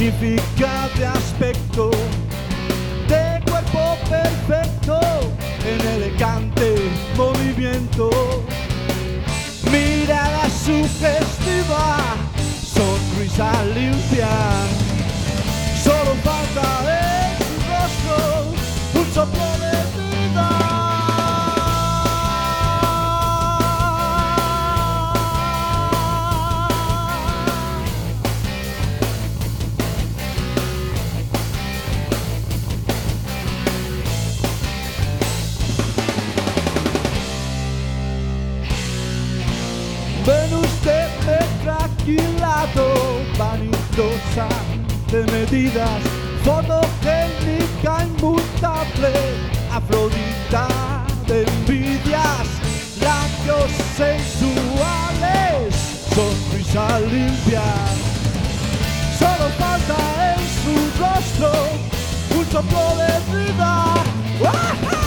magnífica de aspecto, de cuerpo perfecto, en elegante movimiento, mirada sugestiva, sonrisa limpia, solo falta en su rostro un soplo de vida. Venus de metraquilato, vanidosa de medidas, fotogénica inmutable, Afrodita de envidias, labios sensuales, sonrisa limpia, solo falta en su rostro un soplo de vida. ¡Wow!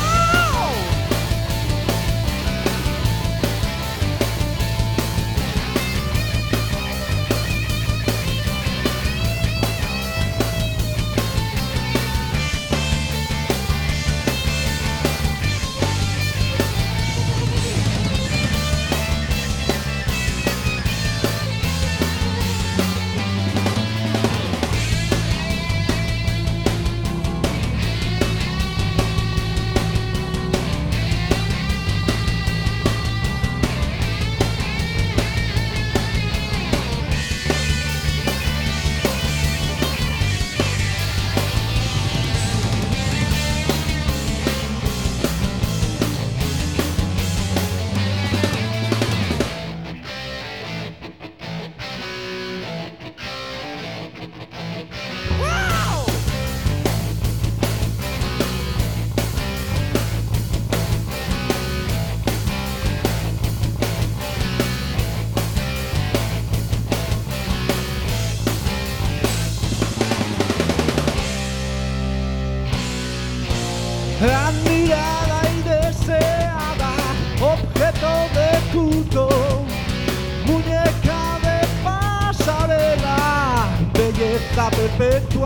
Admirada y deseada, objeto de culto, muñeca de pasarela, belleza perpetua,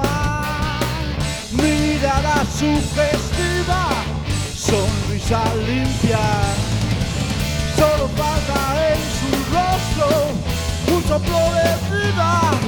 mirada sugestiva, sonrisa limpia, solo falta en su rostro un soplo de vida.